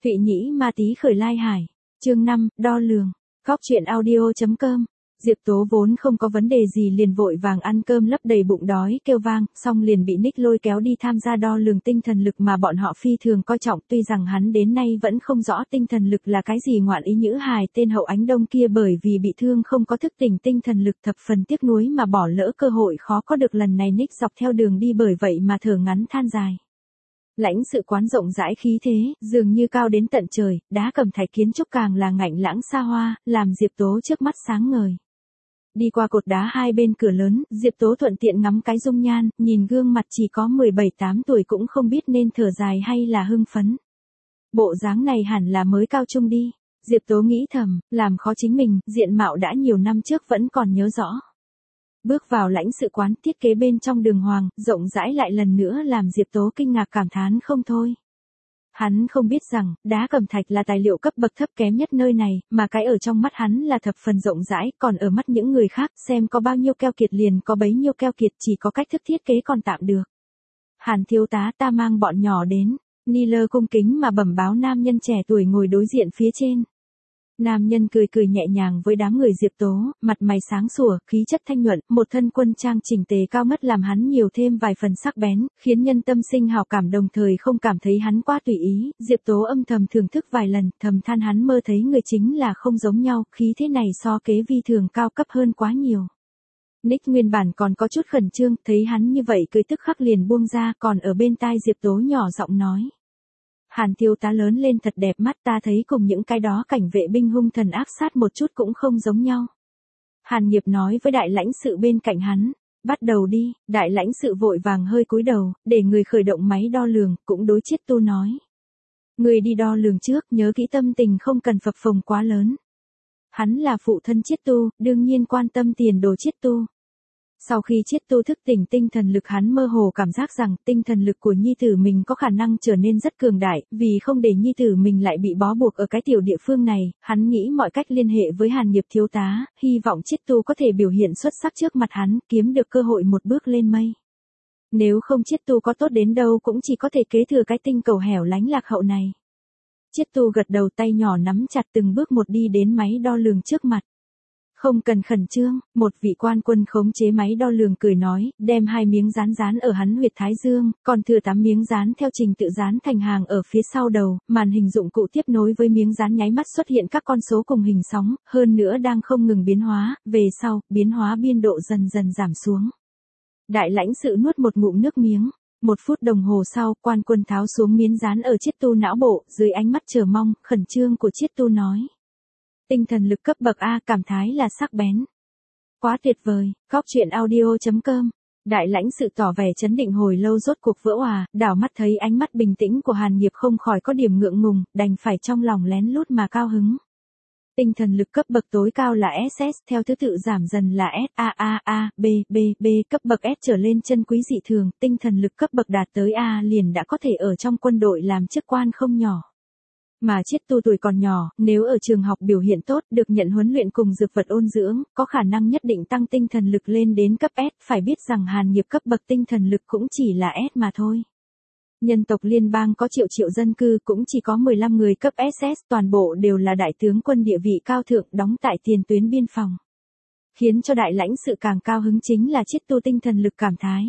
Thụy Nhĩ Ma Tý khởi lai hải. Chương 5, đo lường. Góc truyện audio.com. Diệp Tố vốn không có vấn đề gì liền vội vàng ăn cơm lấp đầy bụng đói kêu vang, xong liền bị Nick lôi kéo đi tham gia đo lường tinh thần lực mà bọn họ phi thường coi trọng, tuy rằng hắn đến nay vẫn không rõ tinh thần lực là cái gì. Ngoạn ý nhữ hài tên Hậu Ánh Đông kia bởi vì bị thương không có thức tỉnh tinh thần lực thập phần tiếc nuối mà bỏ lỡ cơ hội khó có được lần này. Nick dọc theo đường đi bởi vậy mà thở ngắn than dài. Lãnh sự quán rộng rãi khí thế, dường như cao đến tận trời, đá cẩm thạch kiến trúc càng là ngạnh lãng xa hoa, làm Diệp Tố trước mắt sáng ngời. Đi qua cột đá hai bên cửa lớn, Diệp Tố thuận tiện ngắm cái dung nhan, nhìn gương mặt chỉ có 17-8 tuổi cũng không biết nên thở dài hay là hưng phấn. Bộ dáng này hẳn là mới cao trung đi. Diệp Tố nghĩ thầm, làm khó chính mình, diện mạo đã nhiều năm trước vẫn còn nhớ rõ. Bước vào lãnh sự quán, thiết kế bên trong đường hoàng, rộng rãi lại lần nữa làm Diệp Tố kinh ngạc cảm thán không thôi. Hắn không biết rằng, đá cẩm thạch là tài liệu cấp bậc thấp kém nhất nơi này, mà cái ở trong mắt hắn là thập phần rộng rãi, còn ở mắt những người khác, xem có bao nhiêu keo kiệt liền có bấy nhiêu keo kiệt, chỉ có cách thức thiết kế còn tạm được. Hàn thiếu tá, ta mang bọn nhỏ đến. Niller cung kính mà bẩm báo nam nhân trẻ tuổi ngồi đối diện phía trên. Nam nhân cười cười nhẹ nhàng với đám người Diệp Tố, mặt mày sáng sủa, khí chất thanh nhuận, một thân quân trang chỉnh tề cao mất làm hắn nhiều thêm vài phần sắc bén, khiến nhân tâm sinh hào cảm đồng thời không cảm thấy hắn quá tùy ý. Diệp Tố âm thầm thưởng thức vài lần, thầm than hắn mơ thấy người chính là không giống nhau, khí thế này so kế vi thường cao cấp hơn quá nhiều. Nick nguyên bản còn có chút khẩn trương, thấy hắn như vậy cười tức khắc liền buông ra, còn ở bên tai Diệp Tố nhỏ giọng nói. Hàn thiếu tá lớn lên thật đẹp mắt, ta thấy cùng những cái đó cảnh vệ binh hung thần ác sát một chút cũng không giống nhau. Hàn Nghiệp nói với đại lãnh sự bên cạnh hắn, bắt đầu đi. Đại lãnh sự vội vàng hơi cúi đầu, để người khởi động máy đo lường, cũng đối Chiết Tu nói. Người đi đo lường trước, nhớ kỹ tâm tình không cần phập phồng quá lớn. Hắn là phụ thân Chiết Tu, đương nhiên quan tâm tiền đồ Chiết Tu. Sau khi Chiết Tu thức tỉnh tinh thần lực, hắn mơ hồ cảm giác rằng tinh thần lực của nhi tử mình có khả năng trở nên rất cường đại, vì không để nhi tử mình lại bị bó buộc ở cái tiểu địa phương này, hắn nghĩ mọi cách liên hệ với Hàn Nghiệp thiếu tá, hy vọng Chiết Tu có thể biểu hiện xuất sắc trước mặt hắn, kiếm được cơ hội một bước lên mây. Nếu không Chiết Tu có tốt đến đâu cũng chỉ có thể kế thừa cái tinh cầu hẻo lánh lạc hậu này. Chiết Tu gật đầu, tay nhỏ nắm chặt từng bước một đi đến máy đo lường trước mặt. Không cần khẩn trương, một vị quan quân khống chế máy đo lường cười nói, đem 2 miếng dán dán ở hắn huyệt thái dương, còn thừa 8 miếng dán theo trình tự dán thành hàng ở phía sau đầu, màn hình dụng cụ tiếp nối với miếng dán nháy mắt xuất hiện các con số cùng hình sóng, hơn nữa đang không ngừng biến hóa, về sau, biến hóa biên độ dần dần giảm xuống. Đại lãnh sự nuốt một ngụm nước miếng. 1 phút đồng hồ sau, quan quân tháo xuống miếng dán ở Chiết Tu não bộ, dưới ánh mắt chờ mong, khẩn trương của Chiết Tu nói. Tinh thần lực cấp bậc A, cảm thái là sắc bén. Quá tuyệt vời. Góc truyện audio.com. Đại lãnh sự tỏ vẻ chấn định hồi lâu rốt cuộc vỡ òa, đảo mắt thấy ánh mắt bình tĩnh của Hàn Nghiệp không khỏi có điểm ngượng ngùng, đành phải trong lòng lén lút mà cao hứng. Tinh thần lực cấp bậc tối cao là SS, theo thứ tự giảm dần là S, A, B, B, B, cấp bậc S trở lên chân quý dị thường, tinh thần lực cấp bậc đạt tới A liền đã có thể ở trong quân đội làm chức quan không nhỏ. Mà Chiết Tu tuổi còn nhỏ, nếu ở trường học biểu hiện tốt, được nhận huấn luyện cùng dược vật ôn dưỡng, có khả năng nhất định tăng tinh thần lực lên đến cấp S, phải biết rằng Hàn Nghiệp cấp bậc tinh thần lực cũng chỉ là S mà thôi. Nhân tộc liên bang có triệu dân cư cũng chỉ có 15 người cấp SS, toàn bộ đều là đại tướng quân địa vị cao thượng đóng tại tiền tuyến biên phòng. Khiến cho đại lãnh sự càng cao hứng chính là Chiết Tu tinh thần lực cảm thái.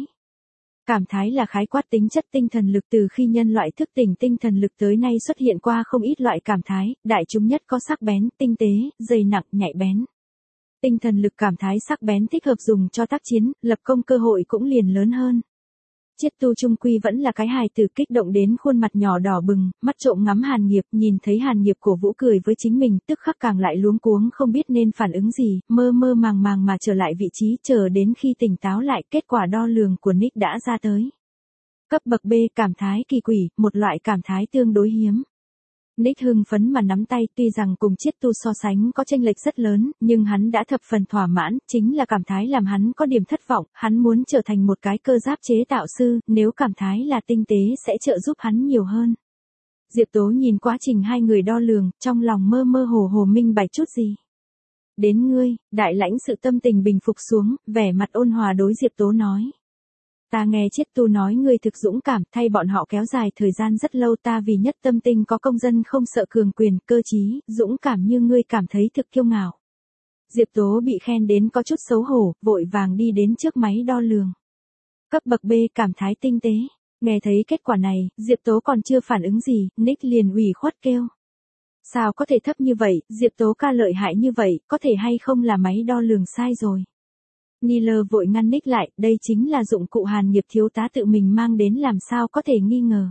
Cảm thái là khái quát tính chất tinh thần lực, từ khi nhân loại thức tỉnh tinh thần lực tới nay xuất hiện qua không ít loại cảm thái, đại chúng nhất có sắc bén, tinh tế, dày nặng, nhạy bén. Tinh thần lực cảm thái sắc bén thích hợp dùng cho tác chiến, lập công cơ hội cũng liền lớn hơn. Chiết Tu trung quy vẫn là cái hài tử, kích động đến khuôn mặt nhỏ đỏ bừng, mắt trộm ngắm Hàn Nghiệp, nhìn thấy Hàn Nghiệp cổ vũ cười với chính mình, tức khắc càng lại luống cuống không biết nên phản ứng gì, mơ mơ màng màng mà trở lại vị trí, chờ đến khi tỉnh táo lại, kết quả đo lường của Nick đã ra tới. Cấp bậc B, cảm thái kỳ quỷ, một loại cảm thái tương đối hiếm. Nick hưng phấn mà nắm tay, tuy rằng cùng Chiết Tu so sánh có chênh lệch rất lớn, nhưng hắn đã thập phần thỏa mãn, chính là cảm thái làm hắn có điểm thất vọng, hắn muốn trở thành một cái cơ giáp chế tạo sư, nếu cảm thái là tinh tế sẽ trợ giúp hắn nhiều hơn. Diệp Tố nhìn quá trình hai người đo lường, trong lòng mơ mơ hồ hồ minh bạch chút gì. Đến ngươi, đại lãnh sự tâm tình bình phục xuống, vẻ mặt ôn hòa đối Diệp Tố nói. Ta nghe Chiết Tu nói ngươi thực dũng cảm, thay bọn họ kéo dài thời gian rất lâu, ta vì nhất tâm tinh có công dân không sợ cường quyền, cơ trí, dũng cảm như ngươi cảm thấy thực kiêu ngạo. Diệp Tố bị khen đến có chút xấu hổ, vội vàng đi đến trước máy đo lường. Cấp bậc B, cảm thái tinh tế. Nghe thấy kết quả này, Diệp Tố còn chưa phản ứng gì, Nick liền ủy khuất kêu. Sao có thể thấp như vậy, Diệp Tố ca lợi hại như vậy, có thể hay không là máy đo lường sai rồi. Niller vội ngăn Nick lại, đây chính là dụng cụ Hàn Nghiệp thiếu tá tự mình mang đến, làm sao có thể nghi ngờ.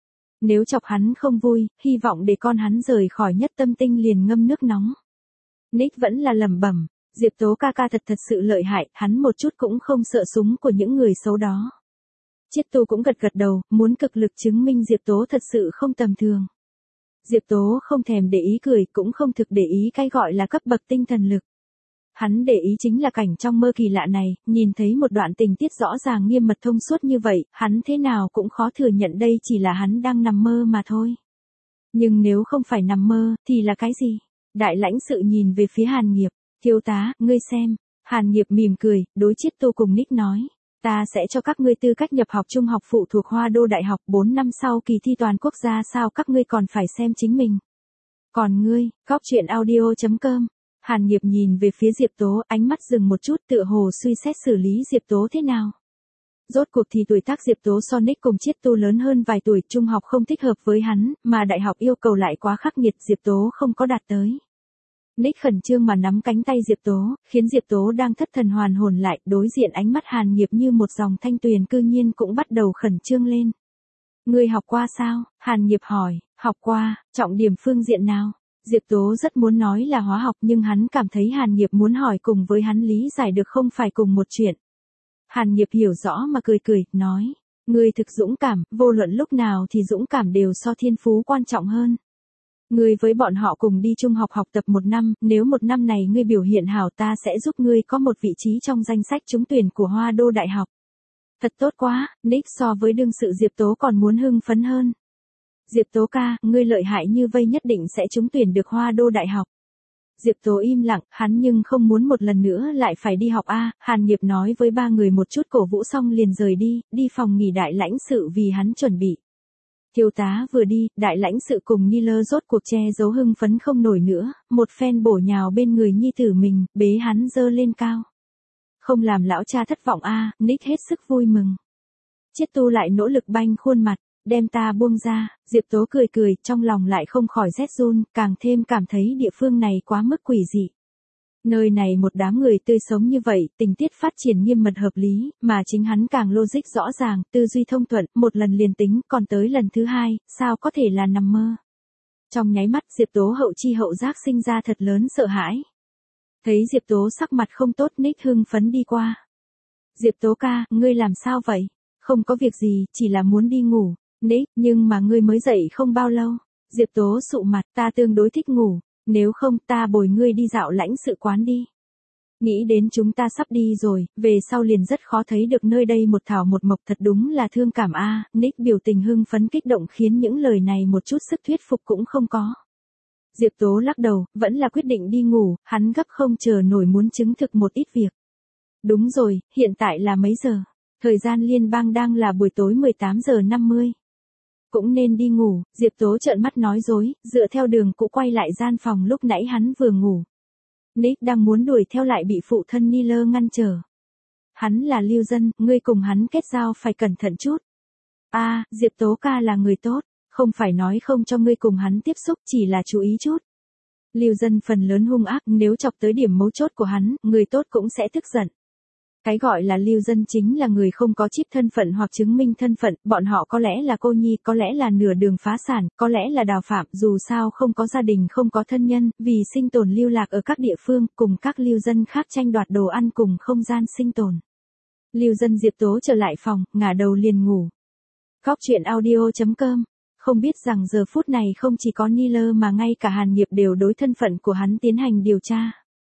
Nếu chọc hắn không vui, hy vọng để con hắn rời khỏi nhất tâm tinh liền ngâm nước nóng. Nick vẫn là lẩm bẩm, Diệp Tố ca ca thật sự lợi hại, hắn một chút cũng không sợ súng của những người xấu đó. Chiết Tu cũng gật gật đầu, muốn cực lực chứng minh Diệp Tố thật sự không tầm thường. Diệp Tố không thèm để ý cười, cũng không thực để ý cái gọi là cấp bậc tinh thần lực. Hắn để ý chính là cảnh trong mơ kỳ lạ này, nhìn thấy một đoạn tình tiết rõ ràng nghiêm mật thông suốt như vậy, hắn thế nào cũng khó thừa nhận đây chỉ là hắn đang nằm mơ mà thôi. Nhưng nếu không phải nằm mơ, thì là cái gì? Đại lãnh sự nhìn về phía Hàn Nghiệp, thiếu tá, ngươi xem. Hàn Nghiệp mỉm cười, đối Chiết Tu cùng Nick nói. Ta sẽ cho các ngươi tư cách nhập học trung học phụ thuộc Hoa Đô Đại học 4 năm sau kỳ thi toàn quốc ra sao, các ngươi còn phải xem chính mình. Còn ngươi, góc chuyện audio.com. Hàn Nghiệp nhìn về phía Diệp Tố, ánh mắt dừng một chút, tựa hồ suy xét xử lý Diệp Tố thế nào. Rốt cuộc thì tuổi tác Diệp Tố so Nick cùng Chiết Tu lớn hơn vài tuổi, trung học không thích hợp với hắn, mà đại học yêu cầu lại quá khắc nghiệt, Diệp Tố không có đạt tới. Nick khẩn trương mà nắm cánh tay Diệp Tố, khiến Diệp Tố đang thất thần hoàn hồn lại, đối diện ánh mắt Hàn Nghiệp như một dòng thanh tuyền cư nhiên cũng bắt đầu khẩn trương lên. Ngươi học qua sao? Hàn Nghiệp hỏi, học qua, trọng điểm phương diện nào? Diệp Tố rất muốn nói là hóa học, nhưng hắn cảm thấy Hàn Nghiệp muốn hỏi cùng với hắn lý giải được không phải cùng một chuyện. Hàn Nghiệp hiểu rõ mà cười cười, nói, ngươi thực dũng cảm, vô luận lúc nào thì dũng cảm đều so thiên phú quan trọng hơn. Ngươi với bọn họ cùng đi trung học học tập 1 năm, nếu 1 năm này ngươi biểu hiện hảo ta sẽ giúp ngươi có một vị trí trong danh sách trúng tuyển của Hoa Đô Đại học. Thật tốt quá, Nick so với đương sự Diệp Tố còn muốn hưng phấn hơn. Diệp Tố ca, ngươi lợi hại như vây nhất định sẽ trúng tuyển được Hoa Đô Đại học. Diệp Tố im lặng, hắn nhưng không muốn một lần nữa lại phải đi học a. Hàn Nghiệp nói với 3 người một chút cổ vũ xong liền rời đi phòng nghỉ đại lãnh sự vì hắn chuẩn bị. Thiếu tá vừa đi, đại lãnh sự cùng Niller rốt cuộc che giấu hưng phấn không nổi nữa, một phen bổ nhào bên người nhi tử mình, bế hắn dơ lên cao. Không làm lão cha thất vọng a. Nick hết sức vui mừng. Chiết Tu lại nỗ lực banh khuôn mặt, đem ta buông ra. Diệp Tố cười cười, trong lòng lại không khỏi rét run, càng thêm cảm thấy địa phương này quá mức quỷ dị. Nơi này một đám người tươi sống như vậy, tình tiết phát triển nghiêm mật hợp lý, mà chính hắn càng logic rõ ràng, tư duy thông thuận, một lần liền tính, còn tới lần thứ 2, sao có thể là nằm mơ. Trong nháy mắt Diệp Tố hậu chi hậu giác sinh ra thật lớn sợ hãi. Thấy Diệp Tố sắc mặt không tốt, Nick hưng phấn đi qua. Diệp Tố ca, ngươi làm sao vậy? Không có việc gì, chỉ là muốn đi ngủ. Nick, nhưng mà ngươi mới dậy không bao lâu. Diệp Tố sụ mặt, ta tương đối thích ngủ. Nếu không ta bồi ngươi đi dạo lãnh sự quán đi. Nghĩ đến chúng ta sắp đi rồi, về sau liền rất khó thấy được nơi đây một thảo một mộc, thật đúng là thương cảm a. Nick biểu tình hưng phấn kích động khiến những lời này một chút sức thuyết phục cũng không có. Diệp Tố lắc đầu, vẫn là quyết định đi ngủ, hắn gấp không chờ nổi muốn chứng thực một ít việc. Đúng rồi, hiện tại là mấy giờ? Thời gian liên bang đang là buổi tối 18 giờ 50. Cũng nên đi ngủ, Diệp Tố trợn mắt nói dối, dựa theo đường cũ quay lại gian phòng lúc nãy hắn vừa ngủ. Nick đang muốn đuổi theo lại bị phụ thân Niller ngăn trở. Hắn là lưu dân, ngươi cùng hắn kết giao phải cẩn thận chút. Diệp Tố ca là người tốt, không phải nói không cho ngươi cùng hắn tiếp xúc, chỉ là chú ý chút. Lưu dân phần lớn hung ác, nếu chọc tới điểm mấu chốt của hắn, người tốt cũng sẽ tức giận. Cái gọi là lưu dân chính là người không có chip thân phận hoặc chứng minh thân phận, bọn họ có lẽ là cô nhi, có lẽ là nửa đường phá sản, có lẽ là đào phạm, dù sao không có gia đình không có thân nhân, vì sinh tồn lưu lạc ở các địa phương, cùng các lưu dân khác tranh đoạt đồ ăn cùng không gian sinh tồn. Lưu dân Diệp Tố trở lại phòng, ngả đầu liền ngủ. Góc chuyện audio.com. Không biết rằng giờ phút này không chỉ có Niller mà ngay cả Hàn Nghiệp đều đối thân phận của hắn tiến hành điều tra.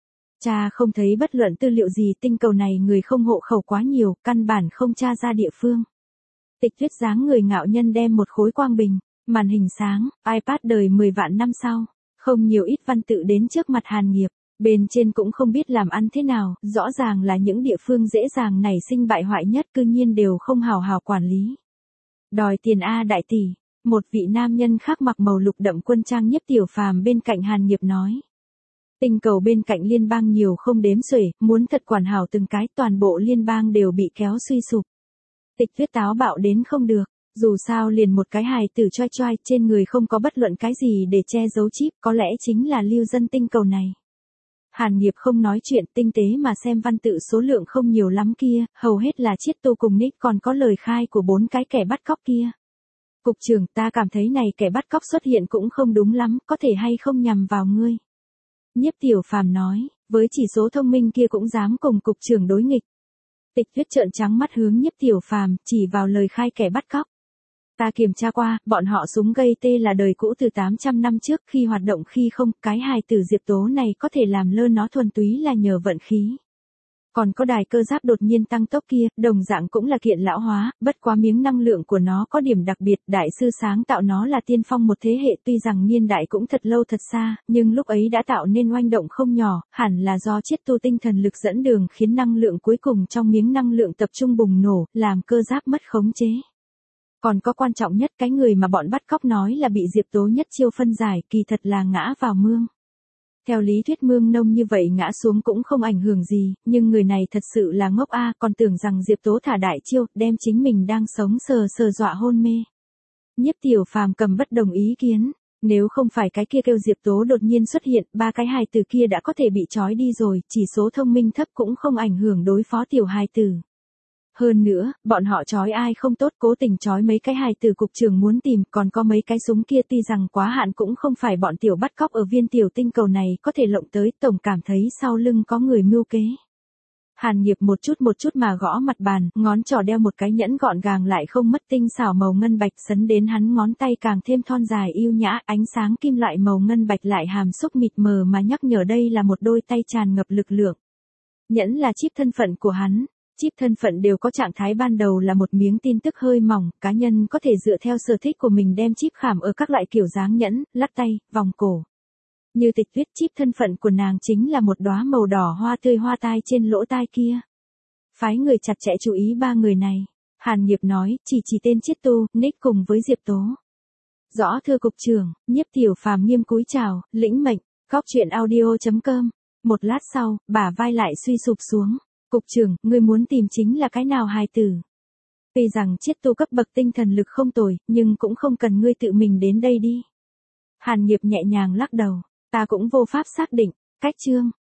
Cha không thấy bất luận tư liệu gì, tinh cầu này người không hộ khẩu quá nhiều, căn bản không tra ra địa phương. Tịch Tuyết dáng người ngạo nhân đem một khối quang bình, màn hình sáng, iPad đời 10 vạn năm sau, không nhiều ít văn tự đến trước mặt Hàn Nghiệp. Bên trên cũng không biết làm ăn thế nào, rõ ràng là những địa phương dễ dàng nảy sinh bại hoại nhất cư nhiên đều không hào hào quản lý. Đòi tiền A đại tỷ, một vị nam nhân khác mặc màu lục đậm quân trang Nhiếp Tiểu Phàm bên cạnh Hàn Nghiệp nói. Tinh cầu bên cạnh liên bang nhiều không đếm xuể, muốn thật quản hảo từng cái toàn bộ liên bang đều bị kéo suy sụp. Tịch Tuyết táo bạo đến không được, dù sao liền một cái hài tử choai choai trên người không có bất luận cái gì để che giấu chip, có lẽ chính là lưu dân tinh cầu này. Hàn Nghiệp không nói chuyện tinh tế mà xem văn tự số lượng không nhiều lắm kia, hầu hết là Chiết Tu cùng Nick còn có lời khai của 4 cái kẻ bắt cóc kia. Cục trưởng, ta cảm thấy này kẻ bắt cóc xuất hiện cũng không đúng lắm, có thể hay không nhằm vào ngươi. Nhiếp Tiểu Phàm nói, với chỉ số thông minh kia cũng dám cùng cục trưởng đối nghịch. Tịch Tuyết trợn trắng mắt hướng Nhiếp Tiểu Phàm, chỉ vào lời khai kẻ bắt cóc. Ta kiểm tra qua, bọn họ súng gây tê là đời cũ từ 800 năm trước, khi hoạt động khi không, cái hài tử Diệp Tố này có thể làm lơ nó thuần túy là nhờ vận khí. Còn có đài cơ giáp đột nhiên tăng tốc kia, đồng dạng cũng là kiện lão hóa, bất quá miếng năng lượng của nó có điểm đặc biệt, đại sư sáng tạo nó là tiên phong một thế hệ, tuy rằng niên đại cũng thật lâu thật xa, nhưng lúc ấy đã tạo nên oanh động không nhỏ, hẳn là do Chiết Tu tinh thần lực dẫn đường khiến năng lượng cuối cùng trong miếng năng lượng tập trung bùng nổ, làm cơ giáp mất khống chế. Còn có quan trọng nhất, cái người mà bọn bắt cóc nói là bị Diệp Tố nhất chiêu phân giải, kỳ thật là ngã vào mương. Theo lý thuyết mương nông như vậy ngã xuống cũng không ảnh hưởng gì, nhưng người này thật sự là ngốc a, còn tưởng rằng Diệp Tố thả đại chiêu, đem chính mình đang sống sờ sờ dọa hôn mê. Nhiếp Tiểu Phàm cầm bất đồng ý kiến, nếu không phải cái kia kêu Diệp Tố đột nhiên xuất hiện, 3 cái hài tử kia đã có thể bị trói đi rồi, chỉ số thông minh thấp cũng không ảnh hưởng đối phó tiểu hài tử. Hơn nữa, bọn họ trói ai không tốt, cố tình trói mấy cái hài tử cục trưởng muốn tìm, còn có mấy cái súng kia tuy rằng quá hạn cũng không phải bọn tiểu bắt cóc ở viên tiểu tinh cầu này có thể lộng tới, tổng cảm thấy sau lưng có người mưu kế. Hàn Nghiệp một chút mà gõ mặt bàn, ngón trỏ đeo một cái nhẫn gọn gàng lại không mất tinh xảo màu ngân bạch, sấn đến hắn ngón tay càng thêm thon dài yêu nhã, ánh sáng kim loại màu ngân bạch lại hàm xúc mịt mờ mà nhắc nhở đây là một đôi tay tràn ngập lực lượng. Nhẫn là chip thân phận của hắn. Chip thân phận đều có trạng thái ban đầu là một miếng tin tức hơi mỏng, cá nhân có thể dựa theo sở thích của mình đem chip khảm ở các loại kiểu dáng nhẫn, lắc tay, vòng cổ. Như Tịch Tuyết, chip thân phận của nàng chính là một đóa màu đỏ hoa tươi hoa tai trên lỗ tai kia. Phái người chặt chẽ chú ý 3 người này. Hàn Nghiệp nói, chỉ tên Chiết Tu, Nick cùng với Diệp Tố. Rõ thưa cục trưởng, Nhiếp Tiểu Phàm nghiêm cúi chào, lĩnh mệnh, góc chuyện audio.com. Một lát sau, bả vai lại suy sụp xuống. Cục trưởng, ngươi muốn tìm chính là cái nào hài tử? Tuy rằng Chiết Tu cấp bậc tinh thần lực không tồi, nhưng cũng không cần ngươi tự mình đến đây đi. Hàn Nghiệp nhẹ nhàng lắc đầu, ta cũng vô pháp xác định, cách chương.